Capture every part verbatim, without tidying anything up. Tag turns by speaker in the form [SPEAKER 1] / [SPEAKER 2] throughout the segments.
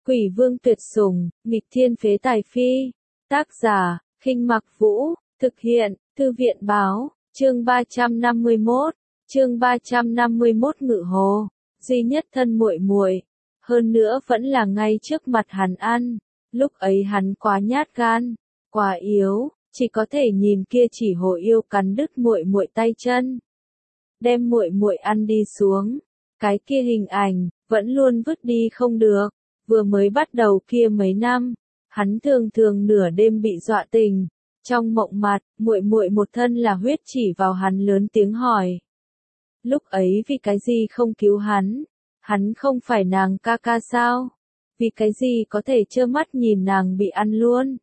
[SPEAKER 1] Quỷ vương tuyệt sủng, nghịch thiên phế tài phi. Tác giả, Khinh Mặc Vũ, thực hiện, Thư viện báo, chương ba trăm năm mươi mốt, chương ba trăm năm mươi mốt Ngự Hồ, duy nhất thân muội muội, hơn nữa vẫn là ngay trước mặt hắn ăn, lúc ấy hắn quá nhát gan, quá yếu, chỉ có thể nhìn kia chỉ hồ yêu cắn đứt muội muội tay chân, đem muội muội ăn đi xuống, cái kia hình ảnh vẫn luôn vứt đi không được. Vừa mới bắt đầu kia mấy năm, hắn thường thường nửa đêm bị dọa tỉnh, trong mộng mặt, muội muội một thân là huyết chỉ vào hắn lớn tiếng hỏi. Lúc ấy vì cái gì không cứu hắn? Hắn không phải nàng ca ca sao? Vì cái gì có thể trơ mắt nhìn nàng bị ăn luôn?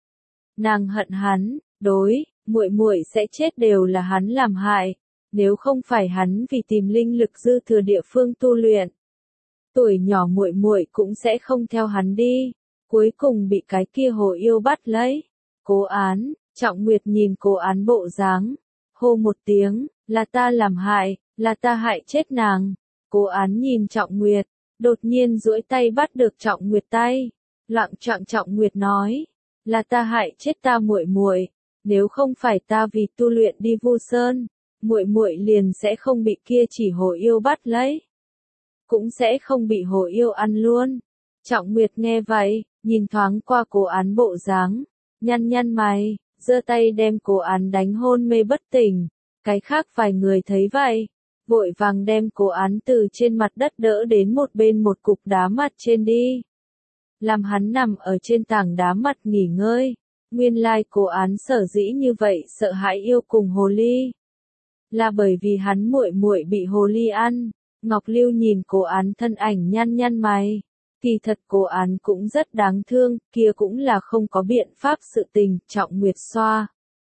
[SPEAKER 1] Nàng hận hắn, đối, muội muội sẽ chết đều là hắn làm hại, nếu không phải hắn vì tìm linh lực dư thừa địa phương tu luyện. Tuổi nhỏ muội muội cũng sẽ không theo hắn đi, cuối cùng bị cái kia hồ yêu bắt lấy. Cố Án, Trọng Nguyệt nhìn Cố Án bộ dáng, hô một tiếng, là ta làm hại, là ta hại chết nàng. Cố Án nhìn Trọng Nguyệt, đột nhiên duỗi tay bắt được Trọng Nguyệt tay, loạng choạng Trọng Nguyệt nói, là ta hại chết ta muội muội, nếu không phải ta vì tu luyện đi Vu Sơn, muội muội liền sẽ không bị kia chỉ hồ yêu bắt lấy. Cũng sẽ không bị hồ yêu ăn luôn. Trọng Nguyệt nghe vậy, nhìn thoáng qua Cố Án bộ dáng, nhăn nhăn mày, giơ tay đem Cố Án đánh hôn mê bất tỉnh. Cái khác vài người thấy vậy, vội vàng đem Cố Án từ trên mặt đất đỡ đến một bên một cục đá mặt trên đi. Làm hắn nằm ở trên tảng đá mặt nghỉ ngơi. Nguyên lai Cố Án sở dĩ như vậy sợ hãi yêu cùng hồ ly. Là bởi vì hắn muội muội bị hồ ly ăn. Ngọc Lưu nhìn Cố Án thân ảnh nhăn nhăn mày, kỳ thật Cố Án cũng rất đáng thương, kia cũng là không có biện pháp sự tình. Trọng Nguyệt xoa,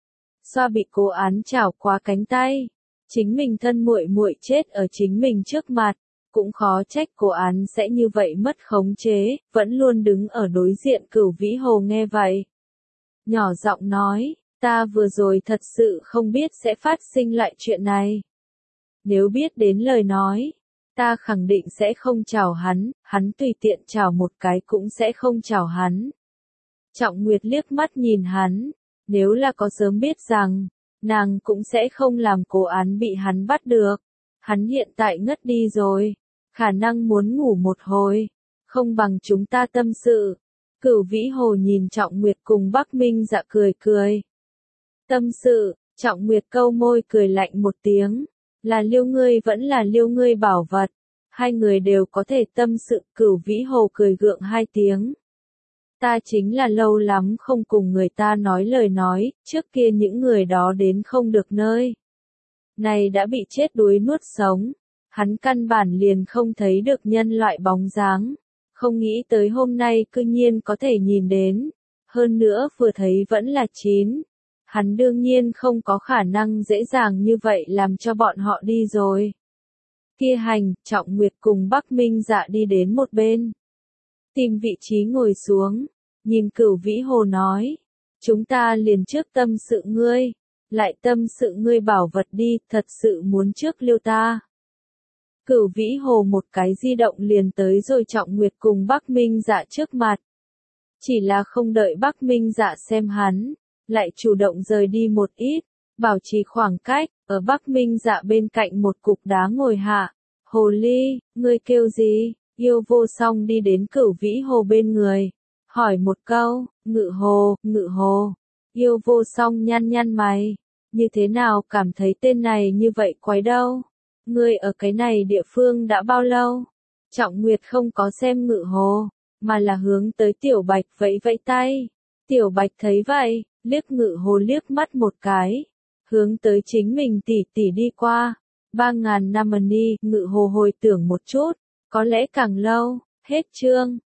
[SPEAKER 1] xoa bị Cố Án chảo qua cánh tay, chính mình thân muội muội chết ở chính mình trước mặt, cũng khó trách Cố Án sẽ như vậy mất khống chế, vẫn luôn đứng ở đối diện Cửu Vĩ Hồ nghe vậy. Nhỏ giọng nói, ta vừa rồi thật sự không biết sẽ phát sinh lại chuyện này. Nếu biết đến lời nói, ta khẳng định sẽ không chào hắn, hắn tùy tiện chào một cái cũng sẽ không chào hắn. Trọng Nguyệt liếc mắt nhìn hắn, nếu là có sớm biết rằng, nàng cũng sẽ không làm Cố Án bị hắn bắt được. Hắn hiện tại ngất đi rồi, khả năng muốn ngủ một hồi, không bằng chúng ta tâm sự. Cửu Vĩ Hồ nhìn Trọng Nguyệt cùng Bắc Minh Dạ cười cười. Tâm sự, Trọng Nguyệt câu môi cười lạnh một tiếng. Là liêu ngươi vẫn là liêu ngươi bảo vật, hai người đều có thể tâm sự. Cửu Vĩ Hồ cười gượng hai tiếng. Ta chính là lâu lắm không cùng người ta nói lời nói, trước kia những người đó đến không được nơi. Này đã bị chết đuối nuốt sống, hắn căn bản liền không thấy được nhân loại bóng dáng, không nghĩ tới hôm nay cư nhiên có thể nhìn đến, hơn nữa vừa thấy vẫn là chín. Hắn đương nhiên không có khả năng dễ dàng như vậy làm cho bọn họ đi rồi. Kia hành, Trọng Nguyệt cùng Bắc Minh Dạ đi đến một bên. Tìm vị trí ngồi xuống, nhìn Cửu Vĩ Hồ nói. Chúng ta liền trước tâm sự ngươi, lại tâm sự ngươi bảo vật đi, thật sự muốn trước liêu ta. Cửu Vĩ Hồ một cái di động liền tới rồi Trọng Nguyệt cùng Bắc Minh Dạ trước mặt. Chỉ là không đợi Bắc Minh Dạ xem hắn, lại chủ động rời đi một ít, bảo trì khoảng cách, ở Bắc Minh Dạ bên cạnh một cục đá ngồi hạ. Hồ ly, ngươi kêu gì? Yêu Vô Song đi đến Cửu Vĩ Hồ bên người, hỏi một câu. Ngự Hồ, Ngự Hồ. Yêu Vô Song nhăn nhăn mày, như thế nào cảm thấy tên này như vậy quái đâu? Ngươi ở cái này địa phương đã bao lâu? Trọng Nguyệt không có xem Ngự Hồ, mà là hướng tới Tiểu Bạch vẫy vẫy tay. Tiểu Bạch thấy vậy, liếc Ngự Hồ liếc mắt một cái, hướng tới chính mình tỉ tỉ đi qua. Ba ngàn năm đi, Ngự Hồ hồi tưởng một chút, có lẽ càng lâu. Hết chương.